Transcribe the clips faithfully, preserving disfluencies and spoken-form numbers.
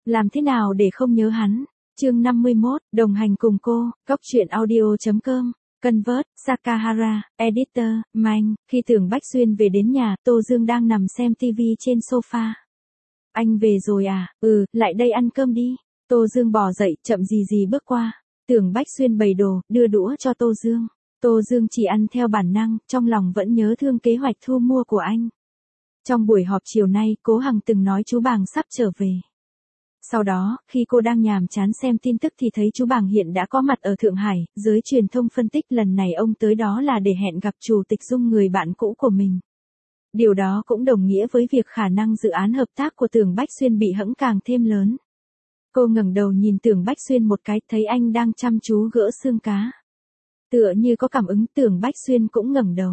Làm thế nào để không nhớ hắn? Chương năm mươi mốt, đồng hành cùng cô, góc truyện audio chấm com. Convert, Sakahara, Editor, Manh. Khi Tưởng Bách Xuyên về đến nhà, Tô Dương đang nằm xem tivi trên sofa. Anh về rồi à? Ừ, lại đây ăn cơm đi. Tô Dương bò dậy, chậm gì gì bước qua. Tưởng Bách Xuyên bày đồ, đưa đũa cho Tô Dương. Tô Dương chỉ ăn theo bản năng, trong lòng vẫn nhớ thương kế hoạch thu mua của anh. Trong buổi họp chiều nay, Cố Hằng từng nói chú Bàng sắp trở về. Sau đó, khi cô đang nhàm chán xem tin tức thì thấy chú Bàng hiện đã có mặt ở Thượng Hải, giới truyền thông phân tích lần này ông tới đó là để hẹn gặp Chủ tịch Dung, người bạn cũ của mình. Điều đó cũng đồng nghĩa với việc khả năng dự án hợp tác của Tưởng Bách Xuyên bị hẫng càng thêm lớn. Cô ngẩng đầu nhìn Tưởng Bách Xuyên một cái, thấy anh đang chăm chú gỡ xương cá. Tựa như có cảm ứng, Tưởng Bách Xuyên cũng ngẩng đầu.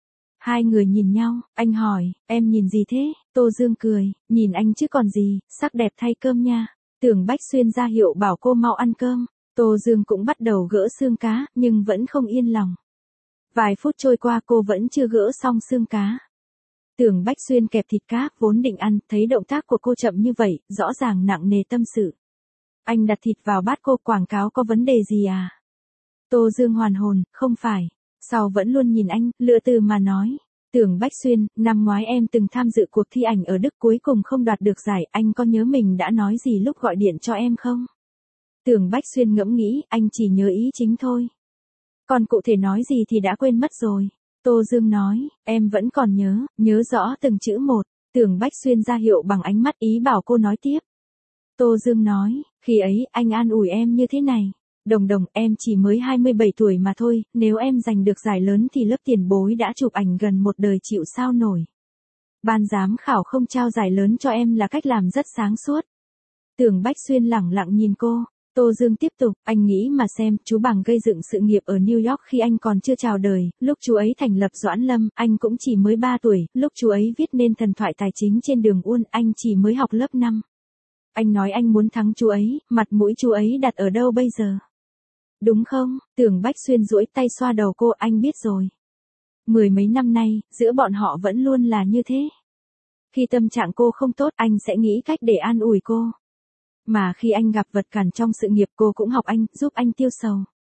Hai người nhìn nhau, anh hỏi, em nhìn gì thế? Tô Dương cười, nhìn anh chứ còn gì, sắc đẹp thay cơm nha. Tưởng Bách Xuyên ra hiệu bảo cô mau ăn cơm. Tô Dương cũng bắt đầu gỡ xương cá, nhưng vẫn không yên lòng. Vài phút trôi qua cô vẫn chưa gỡ xong xương cá. Tưởng Bách Xuyên kẹp thịt cá, vốn định ăn, thấy động tác của cô chậm như vậy, rõ ràng nặng nề tâm sự. Anh đặt thịt vào bát cô, quảng cáo có vấn đề gì à? Tô Dương hoàn hồn, không phải. Sau vẫn luôn nhìn anh, lựa từ mà nói. Tưởng Bách Xuyên, năm ngoái em từng tham dự cuộc thi ảnh ở Đức, cuối cùng không đoạt được giải, anh có nhớ mình đã nói gì lúc gọi điện cho em không? Tưởng Bách Xuyên ngẫm nghĩ, anh chỉ nhớ ý chính thôi. Còn cụ thể nói gì thì đã quên mất rồi. Tô Dương nói, em vẫn còn nhớ, nhớ rõ từng chữ một. Tưởng Bách Xuyên ra hiệu bằng ánh mắt, ý bảo cô nói tiếp. Tô Dương nói, khi ấy anh an ủi em như thế này. Đồng đồng, em chỉ mới hai mươi bảy tuổi mà thôi, nếu em giành được giải lớn thì lớp tiền bối đã chụp ảnh gần một đời chịu sao nổi. Ban giám khảo không trao giải lớn cho em là cách làm rất sáng suốt. Tưởng Bách Xuyên lẳng lặng nhìn cô. Tô Dương tiếp tục, anh nghĩ mà xem, chú Bàng gây dựng sự nghiệp ở New York khi anh còn chưa chào đời, lúc chú ấy thành lập Doãn Lâm, anh cũng chỉ mới ba tuổi, lúc chú ấy viết nên thần thoại tài chính trên đường Uôn, anh chỉ mới học lớp năm. Anh nói anh muốn thắng chú ấy, mặt mũi chú ấy đặt ở đâu bây giờ? Đúng không? Tưởng Bách Xuyên duỗi tay xoa đầu cô, anh biết rồi. Mười mấy năm nay, giữa bọn họ vẫn luôn là như thế. Khi tâm trạng cô không tốt, anh sẽ nghĩ cách để an ủi cô. Mà khi anh gặp vật cản trong sự nghiệp, cô cũng học anh, giúp anh tiêu sầu.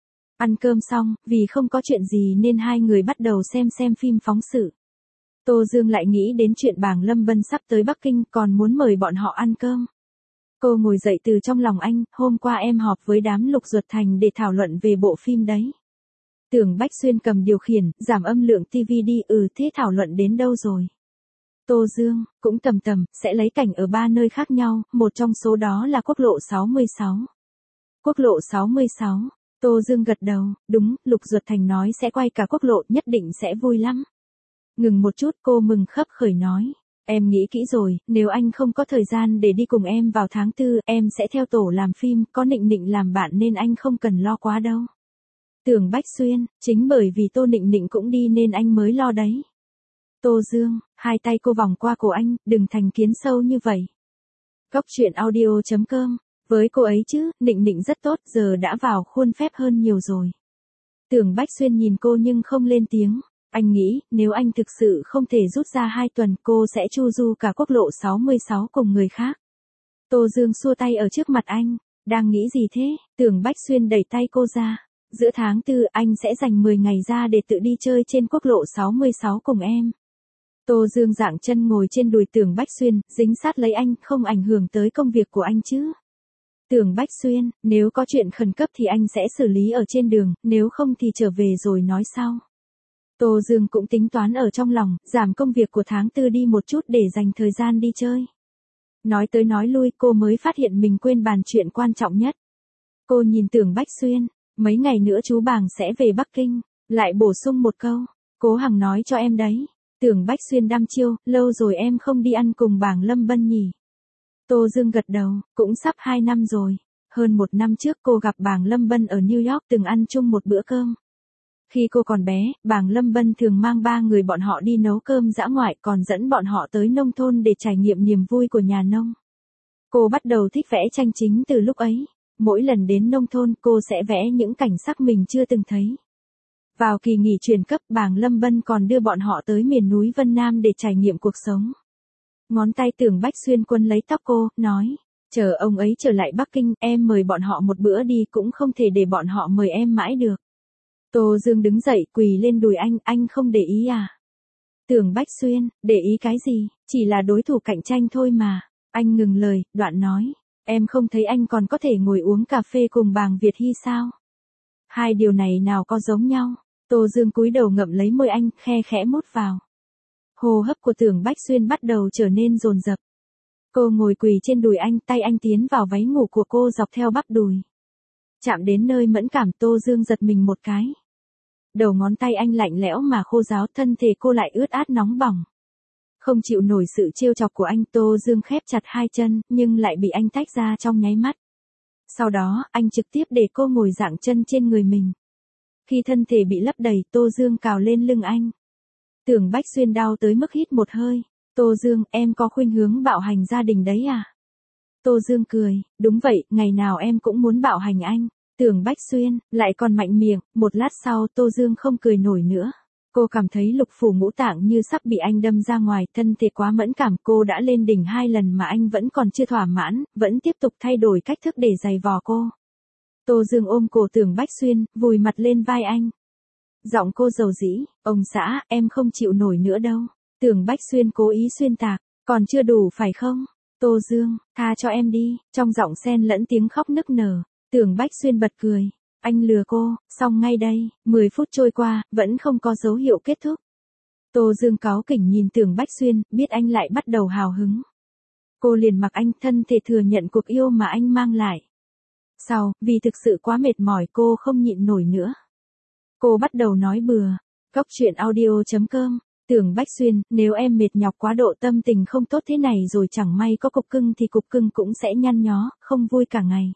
Ăn cơm xong, vì không có chuyện gì nên hai người bắt đầu xem xem phim phóng sự. Tô Dương lại nghĩ đến chuyện Bàng Lâm Bân sắp tới Bắc Kinh, còn muốn mời bọn họ ăn cơm. Cô ngồi dậy từ trong lòng anh, hôm qua em họp với đám Lục Duật Thành để thảo luận về bộ phim đấy. Tưởng Bách Xuyên cầm điều khiển, giảm âm lượng tivi đi, ừ thế thảo luận đến đâu rồi? Tô Dương, cũng tầm tầm, sẽ lấy cảnh ở ba nơi khác nhau, một trong số đó là quốc lộ sáu mươi sáu. Quốc lộ sáu mươi sáu, Tô Dương gật đầu, đúng, Lục Duật Thành nói sẽ quay cả quốc lộ, nhất định sẽ vui lắm. Ngừng một chút, cô mừng khấp khởi nói. Em nghĩ kỹ rồi, nếu anh không có thời gian để đi cùng em vào tháng tư, em sẽ theo tổ làm phim, có Nịnh Nịnh làm bạn nên anh không cần lo quá đâu. Tưởng Bách Xuyên, chính bởi vì Tô Nịnh Nịnh cũng đi nên anh mới lo đấy. Tô Dương, hai tay cô vòng qua cổ anh, đừng thành kiến sâu như vậy. Góc truyện audio chấm com, với cô ấy chứ, Nịnh Nịnh rất tốt, giờ đã vào khuôn phép hơn nhiều rồi. Tưởng Bách Xuyên nhìn cô nhưng không lên tiếng. Anh nghĩ, nếu anh thực sự không thể rút ra hai tuần, cô sẽ chu du cả quốc lộ sáu mươi sáu cùng người khác. Tô Dương xua tay ở trước mặt anh, đang nghĩ gì thế? Tưởng Bách Xuyên đẩy tay cô ra. Giữa tháng tư, anh sẽ dành mười ngày ra để tự đi chơi trên quốc lộ sáu mươi sáu cùng em. Tô Dương dạng chân ngồi trên đùi Tưởng Bách Xuyên, dính sát lấy anh, không ảnh hưởng tới công việc của anh chứ. Tưởng Bách Xuyên, nếu có chuyện khẩn cấp thì anh sẽ xử lý ở trên đường, nếu không thì trở về rồi nói sau. Tô Dương cũng tính toán ở trong lòng, giảm công việc của tháng tư đi một chút để dành thời gian đi chơi. Nói tới nói lui, cô mới phát hiện mình quên bàn chuyện quan trọng nhất. Cô nhìn Tưởng Bách Xuyên, mấy ngày nữa chú Bàng sẽ về Bắc Kinh, lại bổ sung một câu, Cố Hằng nói cho em đấy. Tưởng Bách Xuyên đăm chiêu, lâu rồi em không đi ăn cùng Bàng Lâm Bân nhỉ? Tô Dương gật đầu, cũng sắp hai năm rồi. Hơn một năm trước cô gặp Bàng Lâm Bân ở New York, từng ăn chung một bữa cơm. Khi cô còn bé, Bàng Lâm Bân thường mang ba người bọn họ đi nấu cơm dã ngoại, còn dẫn bọn họ tới nông thôn để trải nghiệm niềm vui của nhà nông. Cô bắt đầu thích vẽ tranh chính từ lúc ấy. Mỗi lần đến nông thôn, cô sẽ vẽ những cảnh sắc mình chưa từng thấy. Vào kỳ nghỉ chuyển cấp, Bàng Lâm Bân còn đưa bọn họ tới miền núi Vân Nam để trải nghiệm cuộc sống. Ngón tay Tưởng Bách Xuyên quấn lấy tóc cô, nói, Chờ ông ấy trở lại Bắc Kinh, em mời bọn họ một bữa đi cũng không thể để bọn họ mời em mãi được. Tô Dương đứng dậy quỳ lên đùi anh, anh không để ý à? Tưởng Bách Xuyên, để ý cái gì, chỉ là đối thủ cạnh tranh thôi mà. Anh ngừng lời, đoạn nói, em không thấy anh còn có thể ngồi uống cà phê cùng Bàng Việt Hy sao? Hai điều này nào có giống nhau? Tô Dương cúi đầu ngậm lấy môi anh, khe khẽ mút vào. Hô hấp của Tưởng Bách Xuyên bắt đầu trở nên dồn dập. Cô ngồi quỳ trên đùi anh, tay anh tiến vào váy ngủ của cô dọc theo bắp đùi. Chạm đến nơi mẫn cảm, Tô Dương giật mình một cái. Đầu ngón tay anh lạnh lẽo mà khô ráo, thân thể cô lại ướt át nóng bỏng. Không chịu nổi sự trêu chọc của anh, Tô Dương khép chặt hai chân, nhưng lại bị anh tách ra trong nháy mắt. Sau đó, anh trực tiếp để cô ngồi dạng chân trên người mình. Khi thân thể bị lấp đầy, Tô Dương cào lên lưng anh. Tưởng Bách Xuyên đau tới mức hít một hơi. Tô Dương, em có khuynh hướng bạo hành gia đình đấy à? Tô Dương cười, đúng vậy, ngày nào em cũng muốn bạo hành anh. Tưởng Bách Xuyên, lại còn mạnh miệng, một lát sau Tô Dương không cười nổi nữa. Cô cảm thấy lục phủ ngũ tạng như sắp bị anh đâm ra ngoài, thân thể quá mẫn cảm, cô đã lên đỉnh hai lần mà anh vẫn còn chưa thỏa mãn, vẫn tiếp tục thay đổi cách thức để giày vò cô. Tô Dương ôm cổ Tưởng Bách Xuyên, vùi mặt lên vai anh. Giọng cô dầu dĩ, ông xã, em không chịu nổi nữa đâu. Tưởng Bách Xuyên cố ý xuyên tạc, còn chưa đủ phải không? Tô Dương, tha cho em đi, trong giọng xen lẫn tiếng khóc nức nở. Tưởng Bách Xuyên bật cười, anh lừa cô, xong ngay đây, mười phút trôi qua, vẫn không có dấu hiệu kết thúc. Tô Dương cáu kỉnh nhìn Tưởng Bách Xuyên, biết anh lại bắt đầu hào hứng. Cô liền mặc anh, thân thể thừa nhận cuộc yêu mà anh mang lại. Sau, vì thực sự quá mệt mỏi cô không nhịn nổi nữa. Cô bắt đầu nói bừa, Cóc truyện audio chấm com. Tưởng Bách Xuyên, nếu em mệt nhọc quá độ tâm tình không tốt thế này rồi chẳng may có cục cưng thì cục cưng cũng sẽ nhăn nhó, không vui cả ngày.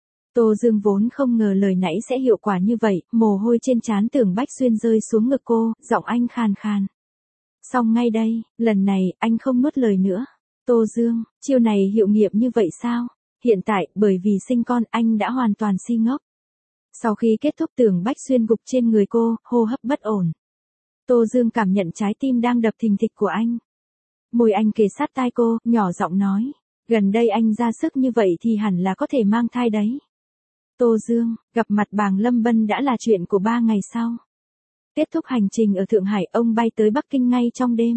Tô Dương vốn không ngờ lời nãy sẽ hiệu quả như vậy, mồ hôi trên trán Tưởng Bách Xuyên rơi xuống ngực cô, giọng anh khàn khàn. Xong ngay đây, lần này, anh không nuốt lời nữa. Tô Dương, chiêu này hiệu nghiệm như vậy sao? Hiện tại, bởi vì sinh con, anh đã hoàn toàn si ngốc. Sau khi kết thúc Tưởng Bách Xuyên gục trên người cô, hô hấp bất ổn. Tô Dương cảm nhận trái tim đang đập thình thịch của anh. Môi anh kề sát tai cô, nhỏ giọng nói. Gần đây anh ra sức như vậy thì hẳn là có thể mang thai đấy. Tô Dương, gặp mặt Bàng Lâm Bân đã là chuyện của ba ngày sau. Kết thúc hành trình ở Thượng Hải, ông bay tới Bắc Kinh ngay trong đêm.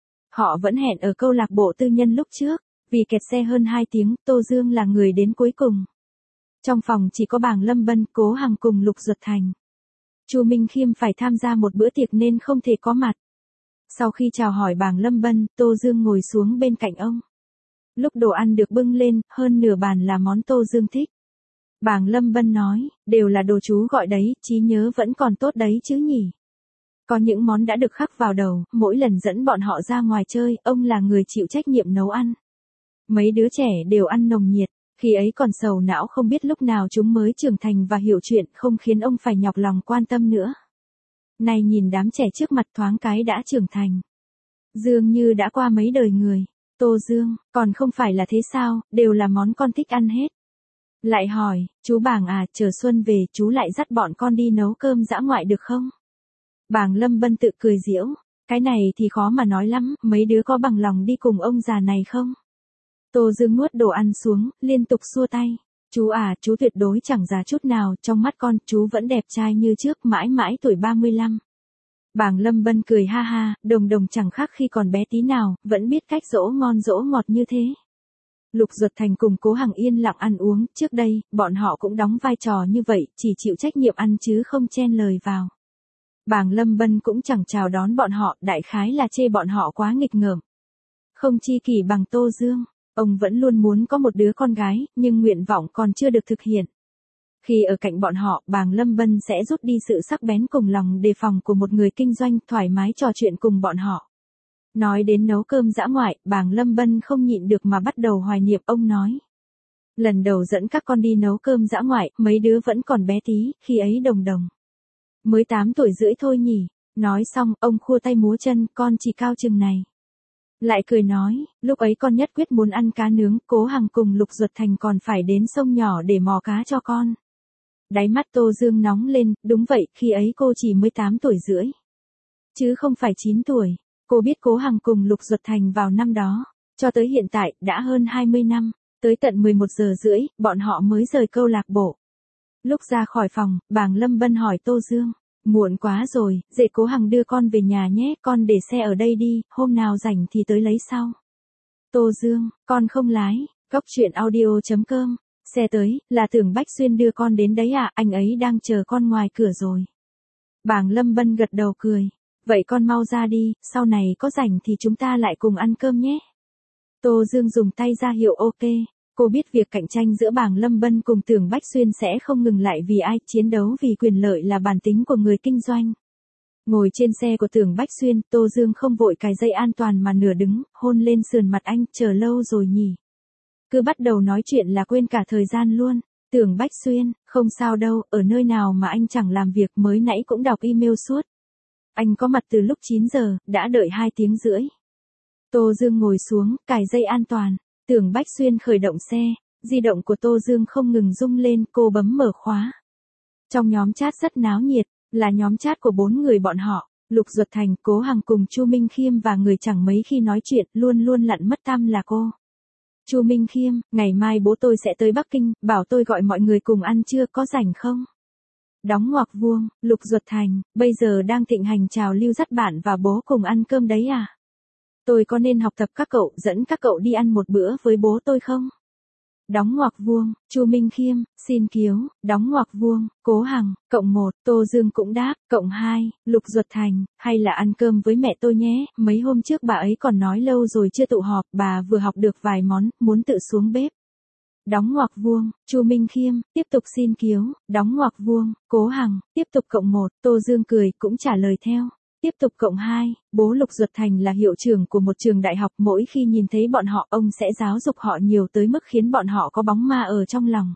Họ vẫn hẹn ở câu lạc bộ tư nhân lúc trước, vì kẹt xe hơn hai tiếng, Tô Dương là người đến cuối cùng. Trong phòng chỉ có Bàng Lâm Bân, Cố Hằng cùng Lục Duật Thành. Chu Minh Khiêm phải tham gia một bữa tiệc nên không thể có mặt. Sau khi chào hỏi Bàng Lâm Bân, Tô Dương ngồi xuống bên cạnh ông. Lúc đồ ăn được bưng lên, hơn nửa bàn là món Tô Dương thích. Bàng Lâm Bân nói, đều là đồ chú gọi đấy, trí nhớ vẫn còn tốt đấy chứ nhỉ. Có những món đã được khắc vào đầu, mỗi lần dẫn bọn họ ra ngoài chơi, ông là người chịu trách nhiệm nấu ăn. Mấy đứa trẻ đều ăn nồng nhiệt, khi ấy còn sầu não không biết lúc nào chúng mới trưởng thành và hiểu chuyện, không khiến ông phải nhọc lòng quan tâm nữa. Này nhìn đám trẻ trước mặt thoáng cái đã trưởng thành. Dương như đã qua mấy đời người. Tô Dương, còn không phải là thế sao, đều là món con thích ăn hết. Lại hỏi, chú Bàng à, chờ xuân về, chú lại dắt bọn con đi nấu cơm dã ngoại được không? Bàng Lâm Bân tự cười giễu, cái này thì khó mà nói lắm, mấy đứa có bằng lòng đi cùng ông già này không? Tô Dương nuốt đồ ăn xuống, liên tục xua tay. Chú à, chú tuyệt đối chẳng già chút nào, trong mắt con, chú vẫn đẹp trai như trước, mãi mãi tuổi ba mươi lăm. Bàng Lâm Bân cười ha ha, Đồng Đồng chẳng khác khi còn bé tí nào, vẫn biết cách dỗ ngon dỗ ngọt như thế. Lục Duật Thành cùng Cố Hằng yên lặng ăn uống, trước đây, bọn họ cũng đóng vai trò như vậy, chỉ chịu trách nhiệm ăn chứ không chen lời vào. Bàng Lâm Bân cũng chẳng chào đón bọn họ, đại khái là chê bọn họ quá nghịch ngợm. Không chi kỷ bằng Tô Dương, ông vẫn luôn muốn có một đứa con gái, nhưng nguyện vọng còn chưa được thực hiện. Khi ở cạnh bọn họ, Bàng Lâm Bân sẽ rút đi sự sắc bén cùng lòng đề phòng của một người kinh doanh, thoải mái trò chuyện cùng bọn họ. Nói đến nấu cơm dã ngoại, Bàng Lâm Bân không nhịn được mà bắt đầu hoài niệm, ông nói. Lần đầu dẫn các con đi nấu cơm dã ngoại, mấy đứa vẫn còn bé tí, khi ấy Đồng Đồng mới tám tuổi rưỡi thôi nhỉ. Nói xong, ông khua tay múa chân, con chỉ cao chừng này. Lại cười nói, lúc ấy con nhất quyết muốn ăn cá nướng, Cố Hằng cùng Lục Duật Thành còn phải đến sông nhỏ để mò cá cho con. Đáy mắt Tô Dương nóng lên, đúng vậy, khi ấy cô chỉ mới tám tuổi rưỡi. Chứ không phải chín tuổi. Cô biết Cố Hằng cùng Lục Duật Thành vào năm đó. Cho tới hiện tại, đã hơn hai mươi năm. Tới tận mười một giờ rưỡi, bọn họ mới rời câu lạc bộ. Lúc ra khỏi phòng, Bàng Lâm Bân hỏi Tô Dương. Muộn quá rồi, dễ Cố Hằng đưa con về nhà nhé, con để xe ở đây đi, hôm nào rảnh thì tới lấy sau. Tô Dương, con không lái, Cóc truyện audio chấm com, xe tới, là Tưởng Bách Xuyên đưa con đến đấy à, anh ấy đang chờ con ngoài cửa rồi. Bàng Lâm Bân gật đầu cười, vậy con mau ra đi, sau này có rảnh thì chúng ta lại cùng ăn cơm nhé. Tô Dương dùng tay ra hiệu ok. Cô biết việc cạnh tranh giữa Bàng Lâm Bân cùng Tưởng Bách Xuyên sẽ không ngừng lại vì ai, chiến đấu vì quyền lợi là bản tính của người kinh doanh. Ngồi trên xe của Tưởng Bách Xuyên, Tô Dương không vội cài dây an toàn mà nửa đứng, hôn lên sườn mặt anh, chờ lâu rồi nhỉ. Cứ bắt đầu nói chuyện là quên cả thời gian luôn. Tưởng Bách Xuyên, không sao đâu, ở nơi nào mà anh chẳng làm việc, mới nãy cũng đọc email suốt. Anh có mặt từ lúc chín giờ, đã đợi hai tiếng rưỡi. Tô Dương ngồi xuống, cài dây an toàn. Tưởng Bách Xuyên khởi động xe, di động của Tô Dương không ngừng rung lên, cô bấm mở khóa. Trong nhóm chat rất náo nhiệt, là nhóm chat của bốn người bọn họ, Lục Duật Thành, Cố Hằng cùng Chu Minh Khiêm và người chẳng mấy khi nói chuyện, luôn luôn lặn mất tăm là cô. Chu Minh Khiêm, ngày mai bố tôi sẽ tới Bắc Kinh, bảo tôi gọi mọi người cùng ăn trưa, có rảnh không? Đóng ngoặc vuông, Lục Duật Thành, bây giờ đang thịnh hành trào lưu dắt bạn và bố cùng ăn cơm đấy à? Tôi có nên học tập các cậu, dẫn các cậu đi ăn một bữa với bố tôi không? Đóng ngoặc vuông, Chu Minh Khiêm, xin kiếu, đóng ngoặc vuông, Cố Hằng, cộng một, Tô Dương cũng đáp, cộng hai, Lục Duật Thành, hay là ăn cơm với mẹ tôi nhé, mấy hôm trước bà ấy còn nói lâu rồi chưa tụ họp, bà vừa học được vài món, muốn tự xuống bếp. Đóng ngoặc vuông, Chu Minh Khiêm, tiếp tục xin kiếu, đóng ngoặc vuông, Cố Hằng, tiếp tục cộng một, Tô Dương cười, cũng trả lời theo. Tiếp tục cộng hai, bố Lục Duật Thành là hiệu trưởng của một trường đại học, mỗi khi nhìn thấy bọn họ ông sẽ giáo dục họ nhiều tới mức khiến bọn họ có bóng ma ở trong lòng.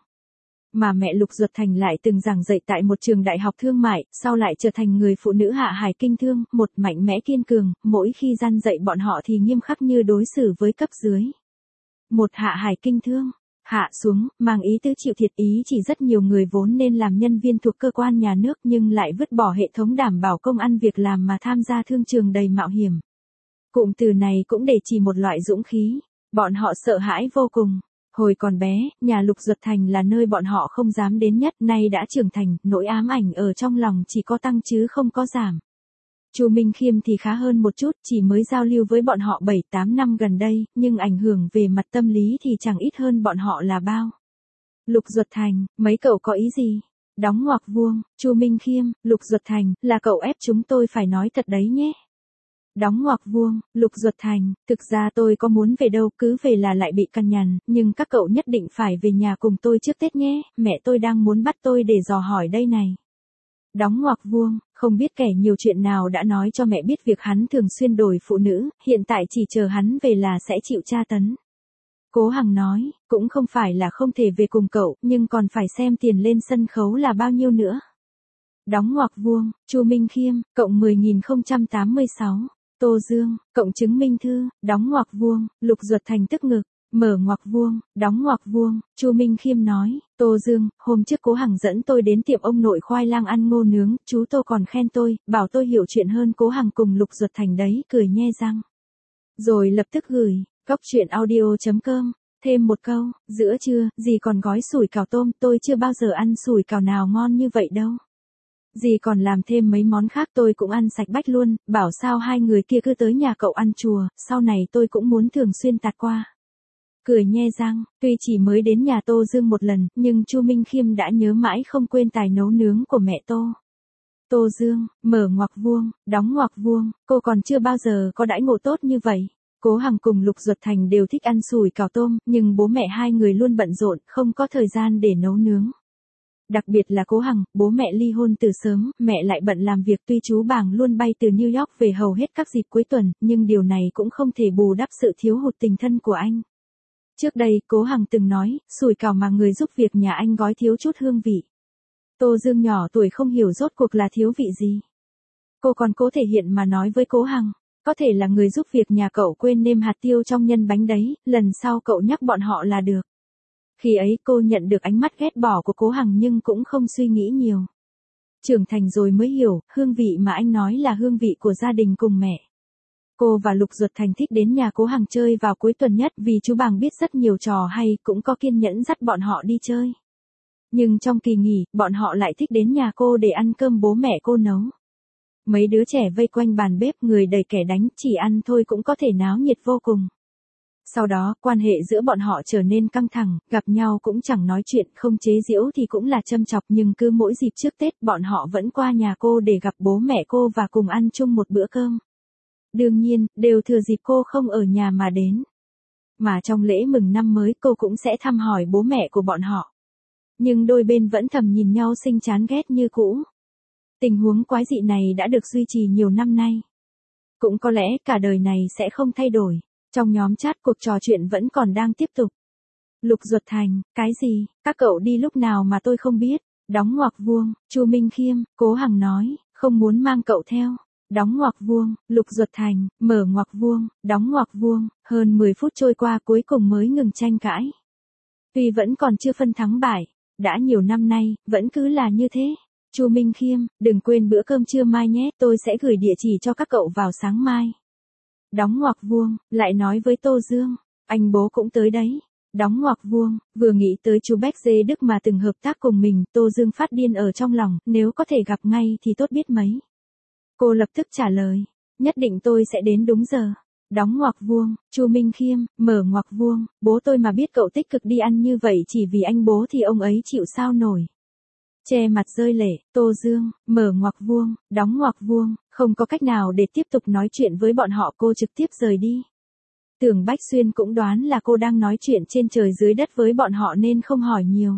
Mà mẹ Lục Duật Thành lại từng giảng dạy tại một trường đại học thương mại, sau lại trở thành người phụ nữ hạ hải kinh thương, một mạnh mẽ kiên cường, mỗi khi gian dạy bọn họ thì nghiêm khắc như đối xử với cấp dưới. Một hạ hải kinh thương. Hạ xuống, mang ý tứ chịu thiệt, ý chỉ rất nhiều người vốn nên làm nhân viên thuộc cơ quan nhà nước nhưng lại vứt bỏ hệ thống đảm bảo công ăn việc làm mà tham gia thương trường đầy mạo hiểm. Cụm từ này cũng để chỉ một loại dũng khí. Bọn họ sợ hãi vô cùng. Hồi còn bé, nhà Lục Duật Thành là nơi bọn họ không dám đến nhất, nay đã trưởng thành, nỗi ám ảnh ở trong lòng chỉ có tăng chứ không có giảm. Chu Minh Khiêm thì khá hơn một chút, chỉ mới giao lưu với bọn họ bảy tám năm gần đây, nhưng ảnh hưởng về mặt tâm lý thì chẳng ít hơn bọn họ là bao. Lục Duật Thành, mấy cậu có ý gì? Đóng ngoặc vuông, Chu Minh Khiêm, Lục Duật Thành, là cậu ép chúng tôi phải nói thật đấy nhé. Đóng ngoặc vuông, Lục Duật Thành, thực ra tôi có muốn về đâu, cứ về là lại bị cằn nhằn, nhưng các cậu nhất định phải về nhà cùng tôi trước Tết nhé, mẹ tôi đang muốn bắt tôi để dò hỏi đây này. Đóng ngoặc vuông, không biết kẻ nhiều chuyện nào đã nói cho mẹ biết việc hắn thường xuyên đổi phụ nữ, hiện tại chỉ chờ hắn về là sẽ chịu tra tấn. Cố Hằng nói, cũng không phải là không thể về cùng cậu, nhưng còn phải xem tiền lên sân khấu là bao nhiêu nữa. Đóng ngoặc vuông, Chu Minh Khiêm, cộng mười nghìn không trăm tám mươi sáu, Tô Dương, cộng chứng minh thư, đóng ngoặc vuông, Lục Duật Thành tức ngực. Mở ngoặc vuông, đóng ngoặc vuông, Chu Minh Khiêm nói, Tô Dương, hôm trước Cố Hằng dẫn tôi đến tiệm ông nội khoai lang ăn ngô nướng, chú Tô còn khen tôi, bảo tôi hiểu chuyện hơn Cố Hằng cùng Lục Duật Thành đấy, cười nhe răng. Rồi lập tức gửi, cóc truyện audio chấm com, thêm một câu, giữa trưa, dì còn gói sủi cảo tôm, tôi chưa bao giờ ăn sủi cảo nào ngon như vậy đâu. Dì còn làm thêm mấy món khác tôi cũng ăn sạch bách luôn, bảo sao hai người kia cứ tới nhà cậu ăn chùa, sau này tôi cũng muốn thường xuyên tạt qua. Cười nhe răng, tuy chỉ mới đến nhà Tô Dương một lần, nhưng Chu Minh Khiêm đã nhớ mãi không quên tài nấu nướng của mẹ Tô. Tô Dương, mở ngoặc vuông, đóng ngoặc vuông, cô còn chưa bao giờ có đãi ngộ tốt như vậy. Cố Hằng cùng Lục Duật Thành đều thích ăn sủi cảo tôm, nhưng bố mẹ hai người luôn bận rộn, không có thời gian để nấu nướng. Đặc biệt là Cố Hằng, bố mẹ ly hôn từ sớm, mẹ lại bận làm việc, tuy chú Bàng luôn bay từ New York về hầu hết các dịp cuối tuần, nhưng điều này cũng không thể bù đắp sự thiếu hụt tình thân của anh. Trước đây, Cố Hằng từng nói, sủi cảo mà người giúp việc nhà anh gói thiếu chút hương vị. Tô Dương nhỏ tuổi không hiểu rốt cuộc là thiếu vị gì. Cô còn cố thể hiện mà nói với Cố Hằng, có thể là người giúp việc nhà cậu quên nêm hạt tiêu trong nhân bánh đấy, lần sau cậu nhắc bọn họ là được. Khi ấy cô nhận được ánh mắt ghét bỏ của Cố Hằng nhưng cũng không suy nghĩ nhiều. Trưởng thành rồi mới hiểu, hương vị mà anh nói là hương vị của gia đình cùng mẹ. Cô và Lục Duật Thành thích đến nhà Cố Hằng chơi vào cuối tuần nhất vì chú Bàng biết rất nhiều trò hay, cũng có kiên nhẫn dắt bọn họ đi chơi. Nhưng trong kỳ nghỉ, bọn họ lại thích đến nhà cô để ăn cơm bố mẹ cô nấu. Mấy đứa trẻ vây quanh bàn bếp, người đầy kẻ đánh, chỉ ăn thôi cũng có thể náo nhiệt vô cùng. Sau đó, quan hệ giữa bọn họ trở nên căng thẳng, gặp nhau cũng chẳng nói chuyện, không chế giễu thì cũng là châm chọc, nhưng cứ mỗi dịp trước Tết bọn họ vẫn qua nhà cô để gặp bố mẹ cô và cùng ăn chung một bữa cơm. Đương nhiên, đều thừa dịp cô không ở nhà mà đến. Mà trong lễ mừng năm mới cô cũng sẽ thăm hỏi bố mẹ của bọn họ. Nhưng đôi bên vẫn thầm nhìn nhau xinh chán ghét như cũ. Tình huống quái dị này đã được duy trì nhiều năm nay. Cũng có lẽ cả đời này sẽ không thay đổi. Trong nhóm chat cuộc trò chuyện vẫn còn đang tiếp tục. Lục Duật Thành, cái gì, các cậu đi lúc nào mà tôi không biết. Đóng ngoặc vuông, Chu Minh Khiêm, Cố Hằng nói, không muốn mang cậu theo. Đóng ngoặc vuông, Lục Duật Thành, mở ngoặc vuông, đóng ngoặc vuông, hơn mười phút trôi qua cuối cùng mới ngừng tranh cãi. Tuy vẫn còn chưa phân thắng bại, đã nhiều năm nay, vẫn cứ là như thế. Chu Minh Khiêm, đừng quên bữa cơm trưa mai nhé, tôi sẽ gửi địa chỉ cho các cậu vào sáng mai. Đóng ngoặc vuông, lại nói với Tô Dương, anh bố cũng tới đấy. Đóng ngoặc vuông, vừa nghĩ tới chú Bách Dê Đức mà từng hợp tác cùng mình, Tô Dương phát điên ở trong lòng, nếu có thể gặp ngay thì tốt biết mấy. Cô lập tức trả lời, nhất định tôi sẽ đến đúng giờ. Đóng ngoặc vuông, Chu Minh Khiêm, mở ngoặc vuông, bố tôi mà biết cậu tích cực đi ăn như vậy chỉ vì anh bố thì ông ấy chịu sao nổi. Che mặt rơi lệ, Tô Dương, mở ngoặc vuông, đóng ngoặc vuông, không có cách nào để tiếp tục nói chuyện với bọn họ, cô trực tiếp rời đi. Tưởng Bách Xuyên cũng đoán là cô đang nói chuyện trên trời dưới đất với bọn họ nên không hỏi nhiều.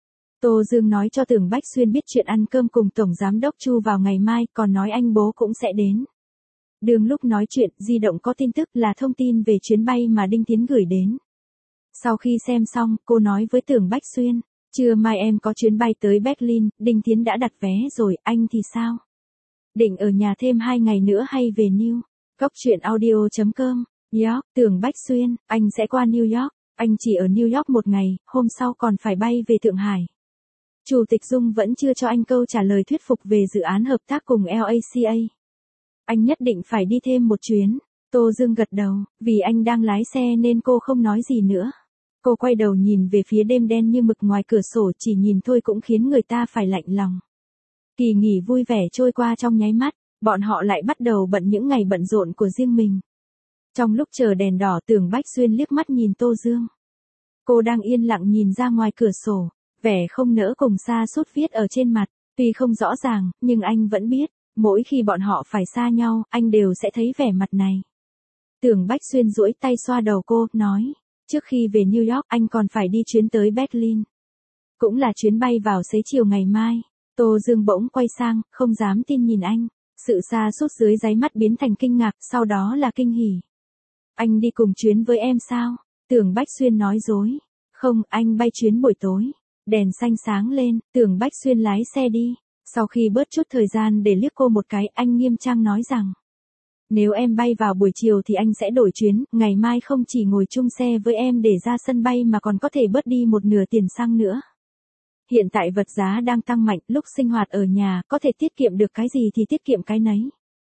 Tô Dương nói cho Tưởng Bách Xuyên biết chuyện ăn cơm cùng Tổng Giám đốc Chu vào ngày mai, còn nói anh bố cũng sẽ đến. Đường lúc nói chuyện, di động có tin tức là thông tin về chuyến bay mà Đinh Tiến gửi đến. Sau khi xem xong, cô nói với Tưởng Bách Xuyên, trưa mai em có chuyến bay tới Berlin, Đinh Tiến đã đặt vé rồi, anh thì sao? Định ở nhà thêm hai ngày nữa hay về New? Góc chuyện audio chấm com, York, Tưởng Bách Xuyên, anh sẽ qua New York, anh chỉ ở New York một ngày, hôm sau còn phải bay về Thượng Hải. Chủ tịch Dung vẫn chưa cho anh câu trả lời thuyết phục về dự án hợp tác cùng lờ a xê a. Anh nhất định phải đi thêm một chuyến. Tô Dương gật đầu, vì anh đang lái xe nên cô không nói gì nữa. Cô quay đầu nhìn về phía đêm đen như mực ngoài cửa sổ, chỉ nhìn thôi cũng khiến người ta phải lạnh lòng. Kỳ nghỉ vui vẻ trôi qua trong nháy mắt, bọn họ lại bắt đầu bận những ngày bận rộn của riêng mình. Trong lúc chờ đèn đỏ, Tưởng Bách Xuyên liếc mắt nhìn Tô Dương. Cô đang yên lặng nhìn ra ngoài cửa sổ, vẻ không nỡ cùng xa sút viết ở trên mặt, tuy không rõ ràng, nhưng anh vẫn biết, mỗi khi bọn họ phải xa nhau, anh đều sẽ thấy vẻ mặt này. Tưởng Bách Xuyên duỗi tay xoa đầu cô, nói, trước khi về New York anh còn phải đi chuyến tới Berlin. Cũng là chuyến bay vào xế chiều ngày mai. Tô Dương bỗng quay sang, không dám tin nhìn anh. Sự xa sút dưới đáy mắt biến thành kinh ngạc, sau đó là kinh hỉ. Anh đi cùng chuyến với em sao? Tưởng Bách Xuyên nói dối. Không, anh bay chuyến buổi tối. Đèn xanh sáng lên, Tưởng Bách Xuyên lái xe đi. Sau khi bớt chút thời gian để liếc cô một cái, anh nghiêm trang nói rằng, nếu em bay vào buổi chiều thì anh sẽ đổi chuyến, ngày mai không chỉ ngồi chung xe với em để ra sân bay mà còn có thể bớt đi một nửa tiền xăng nữa. Hiện tại vật giá đang tăng mạnh, lúc sinh hoạt ở nhà, có thể tiết kiệm được cái gì thì tiết kiệm cái nấy.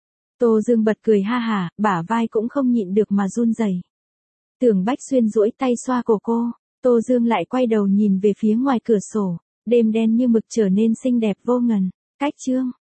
Tô Dương bật cười ha hả, bả vai cũng không nhịn được mà run rẩy. Tưởng Bách Xuyên duỗi tay xoa cổ cô, Tô Dương lại quay đầu nhìn về phía ngoài cửa sổ, đêm đen như mực trở nên xinh đẹp vô ngần. Cách chương